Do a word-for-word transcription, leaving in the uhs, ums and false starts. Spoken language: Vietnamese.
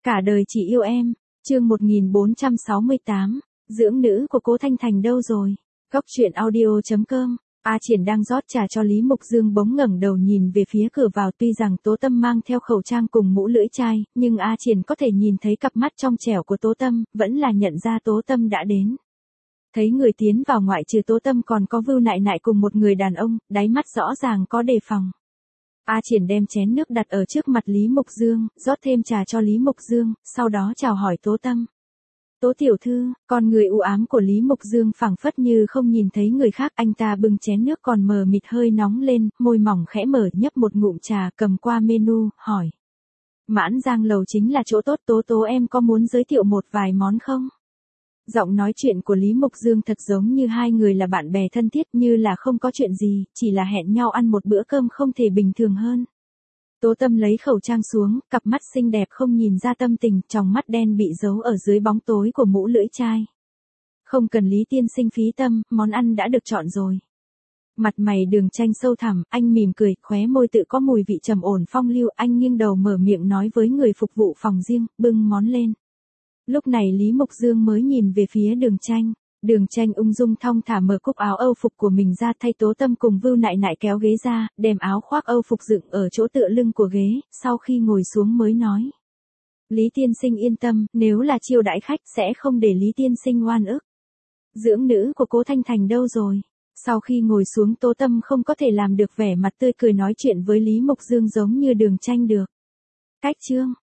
Cả đời chỉ yêu em, chương một nghìn bốn trăm sáu mươi tám, dưỡng nữ của Cố Thanh Thành đâu rồi? Góc truyện audio chấm com. A Triển đang rót trà cho Lý Mục Dương bỗng ngẩng đầu nhìn về phía cửa vào, tuy rằng Tố Tâm mang theo khẩu trang cùng mũ lưỡi chai, nhưng A Triển có thể nhìn thấy cặp mắt trong trẻo của Tố Tâm, vẫn là nhận ra Tố Tâm đã đến. Thấy người tiến vào ngoại trừ Tố Tâm còn có Vưu Nại Nại cùng một người đàn ông, đáy mắt rõ ràng có đề phòng. A Triển đem chén nước đặt ở trước mặt Lý Mục Dương, rót thêm trà cho Lý Mục Dương, sau đó chào hỏi Tố Tâm. Tố tiểu thư, con người u ám của Lý Mục Dương phảng phất như không nhìn thấy người khác, anh ta bưng chén nước còn mờ mịt hơi nóng lên, môi mỏng khẽ mở nhấp một ngụm trà, cầm qua menu, hỏi. Mãn Giang lầu chính là chỗ tốt, Tố Tố em có muốn giới thiệu một vài món không? Giọng nói chuyện của Lý Mục Dương thật giống như hai người là bạn bè thân thiết, như là không có chuyện gì, chỉ là hẹn nhau ăn một bữa cơm không thể bình thường hơn. Tố Tâm lấy khẩu trang xuống, cặp mắt xinh đẹp không nhìn ra tâm tình, tròng mắt đen bị giấu ở dưới bóng tối của mũ lưỡi chai. Không cần Lý tiên sinh phí tâm, món ăn đã được chọn rồi. Mặt mày Đường Tranh sâu thẳm, anh mỉm cười, khóe môi tự có mùi vị trầm ổn phong lưu, anh nghiêng đầu mở miệng nói với người phục vụ phòng riêng, bưng món lên. Lúc này Lý Mục Dương mới nhìn về phía Đường Tranh. Đường Tranh ung dung thong thả mở cúc áo Âu phục của mình ra, thay Tố Tâm cùng Vưu Nại Nại kéo ghế ra, đem áo khoác Âu phục dựng ở chỗ tựa lưng của ghế, sau khi ngồi xuống mới nói. Lý tiên sinh yên tâm, nếu là chiêu đãi khách sẽ không để Lý tiên sinh oan ức. Dưỡng nữ của Cố Thanh Thành đâu rồi? Sau khi ngồi xuống Tố Tâm không có thể làm được vẻ mặt tươi cười nói chuyện với Lý Mục Dương giống như Đường Tranh được. Cách chương